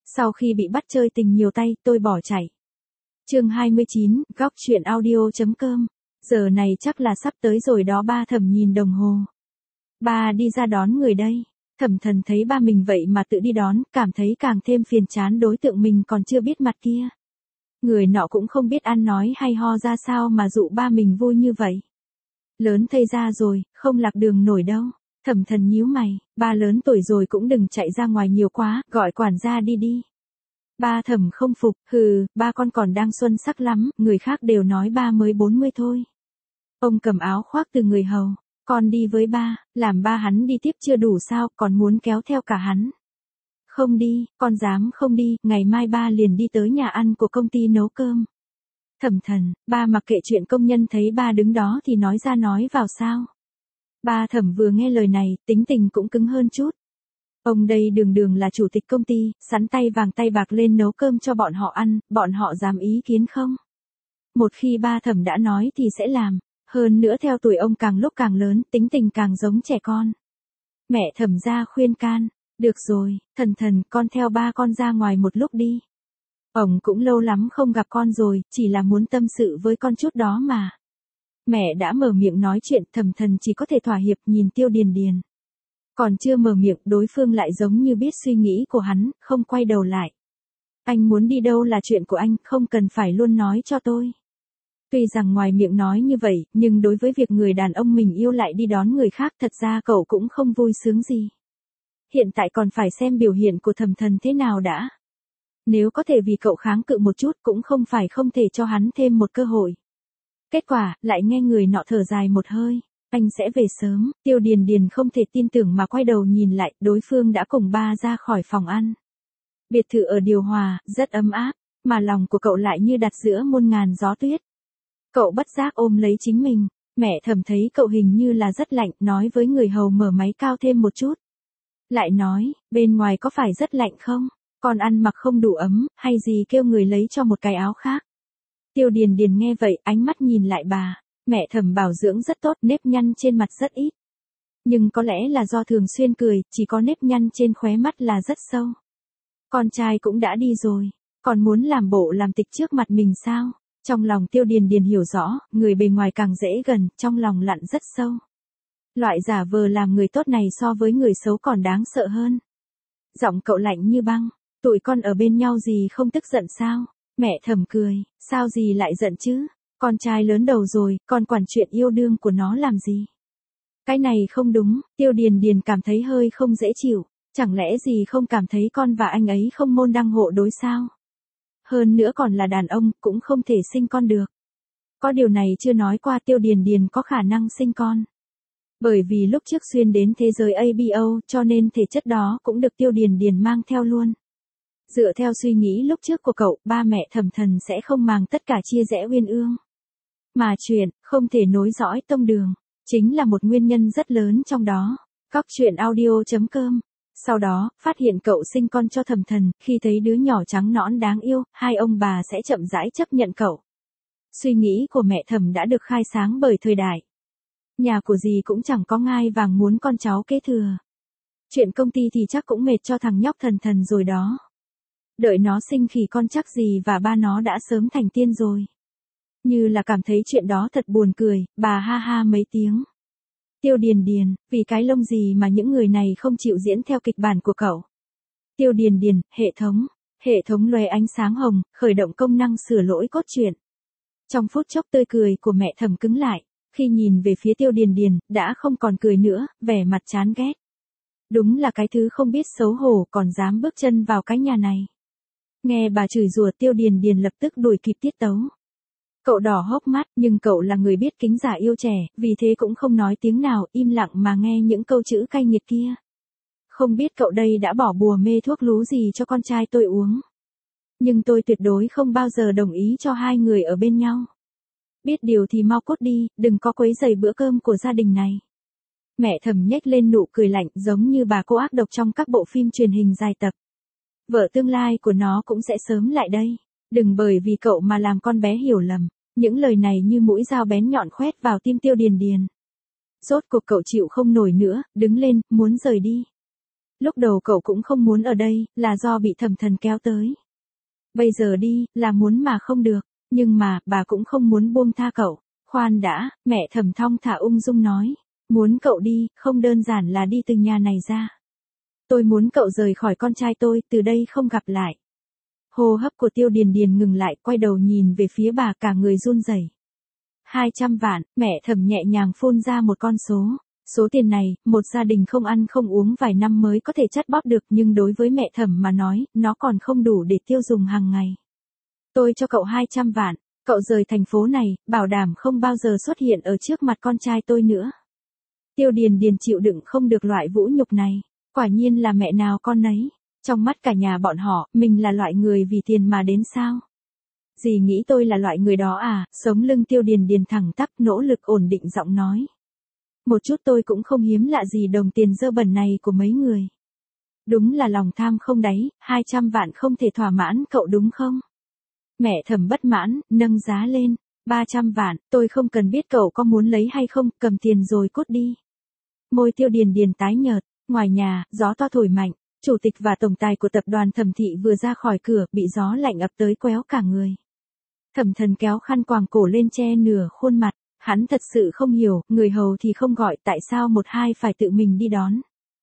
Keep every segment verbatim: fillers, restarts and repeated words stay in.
Sau khi bị bắt chơi tình nhiều tay, tôi bỏ chạy. Chương hai mươi chín, góc chuyện audio chấm com. Giờ này chắc là sắp tới rồi đó. Ba Thẩm nhìn đồng hồ. Ba đi ra đón người đây. Thẩm Thần thấy ba mình vậy mà tự đi đón, cảm thấy càng thêm phiền chán, đối tượng mình còn chưa biết mặt kia. Người nọ cũng không biết ăn nói hay ho ra sao mà dụ ba mình vui như vậy. Lớn thây ra rồi, không lạc đường nổi đâu. Thẩm Thần nhíu mày, ba lớn tuổi rồi cũng đừng chạy ra ngoài nhiều quá, gọi quản gia đi đi. Ba Thẩm không phục, hừ, ba con còn đang xuân sắc lắm, người khác đều nói ba mới bốn mươi thôi. Ông cầm áo khoác từ người hầu, con đi với ba, làm ba hắn đi tiếp chưa đủ sao, còn muốn kéo theo cả hắn. Không đi, con dám không đi, ngày mai ba liền đi tới nhà ăn của công ty nấu cơm. Thẩm Thần, ba mặc kệ chuyện công nhân thấy ba đứng đó thì nói ra nói vào sao. Ba Thẩm vừa nghe lời này, tính tình cũng cứng hơn chút. Ông đây đường đường là chủ tịch công ty, sẵn tay vàng tay bạc lên nấu cơm cho bọn họ ăn, bọn họ dám ý kiến không? Một khi ba Thẩm đã nói thì sẽ làm, hơn nữa theo tuổi ông càng lúc càng lớn, tính tình càng giống trẻ con. Mẹ Thẩm ra khuyên can, được rồi, Thần Thần, con theo ba con ra ngoài một lúc đi. Ông cũng lâu lắm không gặp con rồi, chỉ là muốn tâm sự với con chút đó mà. Mẹ đã mở miệng nói chuyện, Thẩm Thần chỉ có thể thỏa hiệp, nhìn Tiêu Điền Điền. Còn chưa mở miệng, đối phương lại giống như biết suy nghĩ của hắn, không quay đầu lại. Anh muốn đi đâu là chuyện của anh, không cần phải luôn nói cho tôi. Tuy rằng ngoài miệng nói như vậy, nhưng đối với việc người đàn ông mình yêu lại đi đón người khác, thật ra cậu cũng không vui sướng gì. Hiện tại còn phải xem biểu hiện của Thẩm Thần thế nào đã. Nếu có thể vì cậu kháng cự một chút, cũng không phải không thể cho hắn thêm một cơ hội. Kết quả, lại nghe người nọ thở dài một hơi. Anh sẽ về sớm. Tiêu Điền Điền không thể tin tưởng mà quay đầu nhìn lại, đối phương đã cùng ba ra khỏi phòng ăn. Biệt thự ở điều hòa, rất ấm áp, mà lòng của cậu lại như đặt giữa muôn ngàn gió tuyết. Cậu bất giác ôm lấy chính mình. Mẹ Thẩm thấy cậu hình như là rất lạnh, nói với người hầu mở máy cao thêm một chút. Lại nói, bên ngoài có phải rất lạnh không? Con ăn mặc không đủ ấm, hay gì kêu người lấy cho một cái áo khác. Tiêu Điền Điền nghe vậy, ánh mắt nhìn lại bà. Mẹ Thẩm bảo dưỡng rất tốt, nếp nhăn trên mặt rất ít. Nhưng có lẽ là do thường xuyên cười, chỉ có nếp nhăn trên khóe mắt là rất sâu. Con trai cũng đã đi rồi, còn muốn làm bộ làm tịch trước mặt mình sao? Trong lòng Tiêu Điền Điền hiểu rõ, người bề ngoài càng dễ gần, trong lòng lặn rất sâu. Loại giả vờ làm người tốt này so với người xấu còn đáng sợ hơn. Giọng cậu lạnh như băng, tụi con ở bên nhau gì không tức giận sao? Mẹ Thẩm cười, sao gì lại giận chứ? Con trai lớn đầu rồi, con quản chuyện yêu đương của nó làm gì? Cái này không đúng, Tiêu Điền Điền cảm thấy hơi không dễ chịu, chẳng lẽ gì không cảm thấy con và anh ấy không môn đăng hộ đối sao? Hơn nữa còn là đàn ông, cũng không thể sinh con được. Có điều này chưa nói qua Tiêu Điền Điền có khả năng sinh con. Bởi vì lúc trước xuyên đến thế giới a bê o, cho nên thể chất đó cũng được Tiêu Điền Điền mang theo luôn. Dựa theo suy nghĩ lúc trước của cậu, ba mẹ Thẩm Thần sẽ không màng tất cả chia rẽ uyên ương. Mà chuyện, không thể nối dõi tông đường, chính là một nguyên nhân rất lớn trong đó. Góc chuyện audio chấm com. Sau đó, phát hiện cậu sinh con cho Thẩm Thần, khi thấy đứa nhỏ trắng nõn đáng yêu, hai ông bà sẽ chậm rãi chấp nhận cậu. Suy nghĩ của mẹ Thẩm đã được khai sáng bởi thời đại. Nhà của dì cũng chẳng có ngai vàng muốn con cháu kế thừa. Chuyện công ty thì chắc cũng mệt cho thằng nhóc Thần Thần rồi đó. Đợi nó sinh khỉ con chắc dì và ba nó đã sớm thành tiên rồi. Như là cảm thấy chuyện đó thật buồn cười, bà ha ha mấy tiếng. Tiêu Điền Điền, vì cái lông gì mà những người này không chịu diễn theo kịch bản của cậu. Tiêu Điền Điền, hệ thống, hệ thống lóe ánh sáng hồng, khởi động công năng sửa lỗi cốt truyện. Trong phút chốc tươi cười của mẹ Thẩm cứng lại, khi nhìn về phía Tiêu Điền Điền, đã không còn cười nữa, vẻ mặt chán ghét. Đúng là cái thứ không biết xấu hổ còn dám bước chân vào cái nhà này. Nghe bà chửi rủa, Tiêu Điền Điền lập tức đuổi kịp tiết tấu. Cậu đỏ hốc mắt, nhưng cậu là người biết kính già yêu trẻ, vì thế cũng không nói tiếng nào, im lặng mà nghe những câu chữ cay nghiệt kia. Không biết cậu đây đã bỏ bùa mê thuốc lú gì cho con trai tôi uống. Nhưng tôi tuyệt đối không bao giờ đồng ý cho hai người ở bên nhau. Biết điều thì mau cút đi, đừng có quấy rầy bữa cơm của gia đình này. Mẹ Thẩm nhếch lên nụ cười lạnh, giống như bà cô ác độc trong các bộ phim truyền hình dài tập. Vợ tương lai của nó cũng sẽ sớm lại đây. Đừng bởi vì cậu mà làm con bé hiểu lầm. Những lời này như mũi dao bén nhọn khoét vào tim Tiêu Điền Điền. Rốt cuộc cậu chịu không nổi nữa, đứng lên, muốn rời đi. Lúc đầu cậu cũng không muốn ở đây, là do bị Thẩm Thần kéo tới. Bây giờ đi, là muốn mà không được, nhưng mà, bà cũng không muốn buông tha cậu. Khoan đã, mẹ Thẩm thong thả ung dung nói. Muốn cậu đi, không đơn giản là đi từ nhà này ra. Tôi muốn cậu rời khỏi con trai tôi, từ đây không gặp lại. Hô hấp của Tiêu Điền Điền ngừng lại, quay đầu nhìn về phía bà, cả người run rẩy. hai trăm vạn, mẹ Thẩm nhẹ nhàng phun ra một con số. Số tiền này, một gia đình không ăn không uống vài năm mới có thể chắt bóp được, nhưng đối với mẹ Thẩm mà nói, nó còn không đủ để tiêu dùng hàng ngày. Tôi cho cậu hai trăm vạn, cậu rời thành phố này, bảo đảm không bao giờ xuất hiện ở trước mặt con trai tôi nữa. Tiêu Điền Điền chịu đựng không được loại vũ nhục này, quả nhiên là mẹ nào con nấy. Trong mắt cả nhà bọn họ, mình là loại người vì tiền mà đến sao? Dì nghĩ tôi là loại người đó à? Sống lưng Tiêu Điền Điền thẳng tắp, nỗ lực ổn định giọng nói. Một chút tôi cũng không hiếm lạ gì đồng tiền dơ bẩn này của mấy người. Đúng là lòng tham không đáy, hai trăm vạn không thể thỏa mãn cậu đúng không? Mẹ Thẩm bất mãn, nâng giá lên. ba trăm vạn, tôi không cần biết cậu có muốn lấy hay không, cầm tiền rồi cút đi. Môi Tiêu Điền Điền tái nhợt, ngoài nhà, gió to thổi mạnh. Chủ tịch và tổng tài của tập đoàn Thẩm thị vừa ra khỏi cửa, bị gió lạnh ập tới quéo cả người. Thẩm Thần kéo khăn quàng cổ lên che nửa khuôn mặt, hắn thật sự không hiểu, người hầu thì không gọi, tại sao một hai phải tự mình đi đón.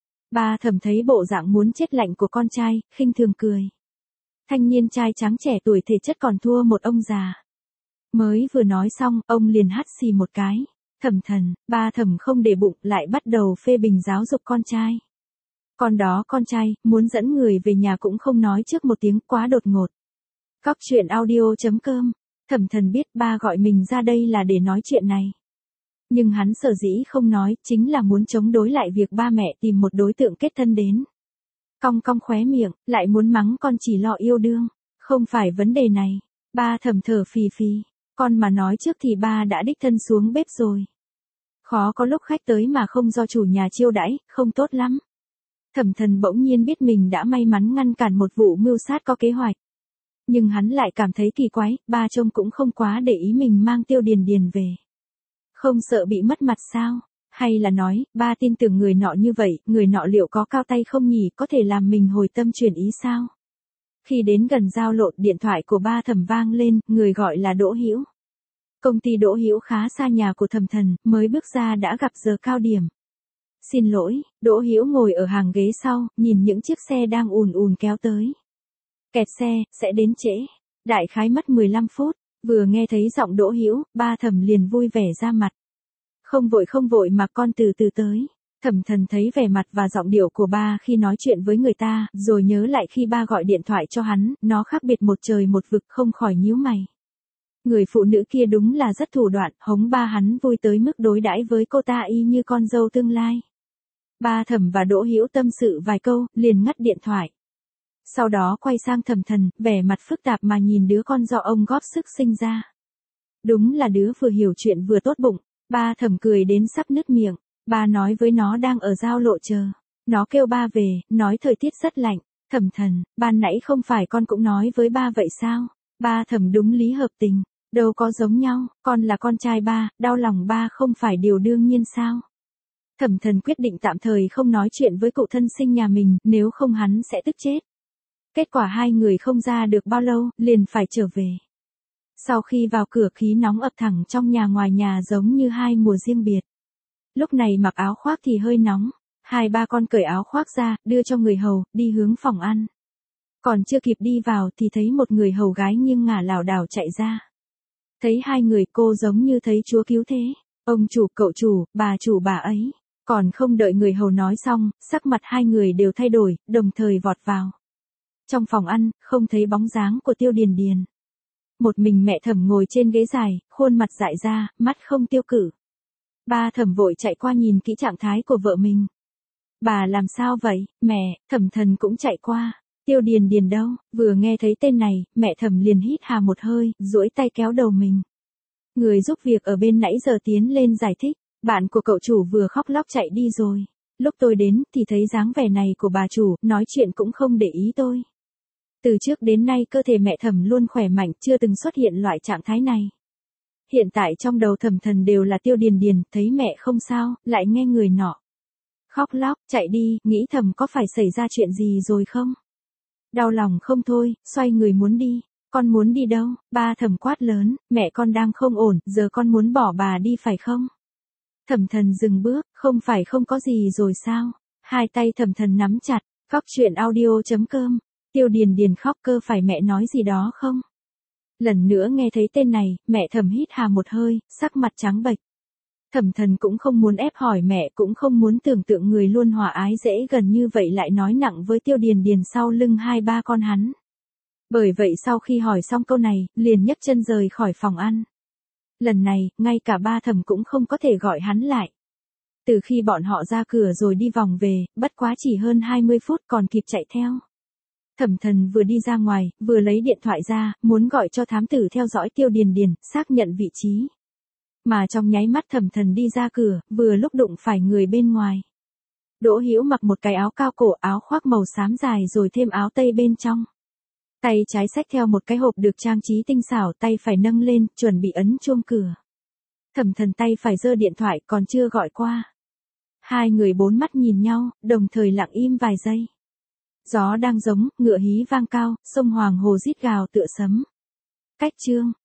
Ba Thẩm thấy bộ dạng muốn chết lạnh của con trai, khinh thường cười. Thanh niên trai trắng trẻ tuổi thể chất còn thua một ông già. Mới vừa nói xong, ông liền hắt xì một cái. Thẩm Thần, ba Thẩm không để bụng, lại bắt đầu phê bình giáo dục con trai. Con đó con trai, muốn dẫn người về nhà cũng không nói trước một tiếng, quá đột ngột. Góc chuyện audio chấm com. Thẩm Thần biết ba gọi mình ra đây là để nói chuyện này. Nhưng hắn sở dĩ không nói, chính là muốn chống đối lại việc ba mẹ tìm một đối tượng kết thân đến. Cong cong khóe miệng, lại muốn mắng con chỉ lo yêu đương. Không phải vấn đề này. Ba Thẩm thở phì phì. Con mà nói trước thì ba đã đích thân xuống bếp rồi. Khó có lúc khách tới mà không do chủ nhà chiêu đãi, không tốt lắm. Thẩm Thần bỗng nhiên biết mình đã may mắn ngăn cản một vụ mưu sát có kế hoạch. Nhưng hắn lại cảm thấy kỳ quái, ba trông cũng không quá để ý mình mang Tiêu Điền Điền về. Không sợ bị mất mặt sao? Hay là nói, ba tin tưởng người nọ như vậy, người nọ liệu có cao tay không nhỉ, có thể làm mình hồi tâm chuyển ý sao? Khi đến gần giao lộ, điện thoại của ba Thẩm vang lên, người gọi là Đỗ Hữu. Công ty Đỗ Hữu khá xa nhà của Thẩm Thần, mới bước ra đã gặp giờ cao điểm. Xin lỗi, Đỗ Hữu ngồi ở hàng ghế sau, nhìn những chiếc xe đang ùn ùn kéo tới. Kẹt xe, sẽ đến trễ. Đại khái mất mười lăm phút, vừa nghe thấy giọng Đỗ Hữu, ba Thẩm liền vui vẻ ra mặt. Không vội không vội mà con từ từ tới. Thẩm Thần thấy vẻ mặt và giọng điệu của ba khi nói chuyện với người ta, rồi nhớ lại khi ba gọi điện thoại cho hắn, nó khác biệt một trời một vực, không khỏi nhíu mày. Người phụ nữ kia đúng là rất thủ đoạn, hống ba hắn vui tới mức đối đãi với cô ta y như con dâu tương lai. Ba Thẩm và Đỗ Hữu tâm sự vài câu, liền ngắt điện thoại. Sau đó quay sang Thẩm Thần, vẻ mặt phức tạp mà nhìn đứa con do ông góp sức sinh ra. Đúng là đứa vừa hiểu chuyện vừa tốt bụng. Ba Thẩm cười đến sắp nứt miệng. Ba nói với nó đang ở giao lộ chờ. Nó kêu ba về, nói thời tiết rất lạnh. Thẩm Thần, ban nãy không phải con cũng nói với ba vậy sao? Ba Thẩm đúng lý hợp tình. Đâu có giống nhau, con là con trai ba, đau lòng ba không phải điều đương nhiên sao? Thẩm Thần quyết định tạm thời không nói chuyện với cụ thân sinh nhà mình, nếu không hắn sẽ tức chết. Kết quả hai người không ra được bao lâu, liền phải trở về. Sau khi vào cửa, khí nóng ập thẳng trong nhà ngoài nhà giống như hai mùa riêng biệt. Lúc này mặc áo khoác thì hơi nóng. Hai ba con cởi áo khoác ra, đưa cho người hầu, đi hướng phòng ăn. Còn chưa kịp đi vào thì thấy một người hầu gái nghiêng ngả lảo đảo chạy ra. Thấy hai người, cô giống như thấy Chúa cứu thế. Ông chủ, cậu chủ, bà chủ bà ấy. Còn không đợi người hầu nói xong, sắc mặt hai người đều thay đổi, đồng thời vọt vào. Trong phòng ăn, không thấy bóng dáng của Tiêu Điền Điền. Một mình mẹ Thẩm ngồi trên ghế dài, khuôn mặt dại ra, mắt không tiêu cự. Ba Thẩm vội chạy qua nhìn kỹ trạng thái của vợ mình. Bà làm sao vậy, mẹ? Thẩm Thần cũng chạy qua. Tiêu Điền Điền đâu? Vừa nghe thấy tên này, mẹ Thẩm liền hít hà một hơi, duỗi tay kéo đầu mình. Người giúp việc ở bên nãy giờ tiến lên giải thích. Bạn của cậu chủ vừa khóc lóc chạy đi rồi. Lúc tôi đến thì thấy dáng vẻ này của bà chủ, nói chuyện cũng không để ý tôi. Từ trước đến nay cơ thể mẹ Thẩm luôn khỏe mạnh, chưa từng xuất hiện loại trạng thái này. Hiện tại trong đầu Thẩm Thần đều là Tiêu Điền Điền, thấy mẹ không sao, lại nghe người nọ. khóc lóc, chạy đi, nghĩ thầm có phải xảy ra chuyện gì rồi không? Đau lòng không thôi, xoay người muốn đi. Con muốn đi đâu? Ba Thẩm quát lớn, mẹ con đang không ổn, giờ con muốn bỏ bà đi phải không? Thẩm Thần dừng bước, không phải không có gì rồi sao? Hai tay Thẩm Thần nắm chặt, Góc Chuyện Audio chấm com. Tiêu Điền Điền khóc cơ phải mẹ nói gì đó không? Lần nữa nghe thấy tên này, mẹ Thẩm hít hà một hơi, sắc mặt trắng bệch. Thẩm Thần cũng không muốn ép hỏi mẹ, cũng không muốn tưởng tượng người luôn hòa ái dễ gần như vậy lại nói nặng với Tiêu Điền Điền sau lưng hai ba con hắn. Bởi vậy sau khi hỏi xong câu này, liền nhấc chân rời khỏi phòng ăn. Lần này, ngay cả ba Thẩm cũng không có thể gọi hắn lại. Từ khi bọn họ ra cửa rồi đi vòng về, bất quá chỉ hơn hai mươi phút còn kịp chạy theo. Thẩm Thần vừa đi ra ngoài, vừa lấy điện thoại ra, muốn gọi cho thám tử theo dõi Tiêu Điền Điền, xác nhận vị trí. Mà trong nháy mắt Thẩm Thần đi ra cửa, vừa lúc đụng phải người bên ngoài. Đỗ Hữu mặc một cái áo cao cổ, áo khoác màu xám dài rồi thêm áo tây bên trong. Tay trái xách theo một cái hộp được trang trí tinh xảo, tay phải nâng lên, chuẩn bị ấn chuông cửa. Thẩm Thần tay phải giơ điện thoại còn chưa gọi qua. Hai người bốn mắt nhìn nhau, đồng thời lặng im vài giây. Gió đang giống, ngựa hí vang cao, sông Hoàng Hồ rít gào tựa sấm. Cách chương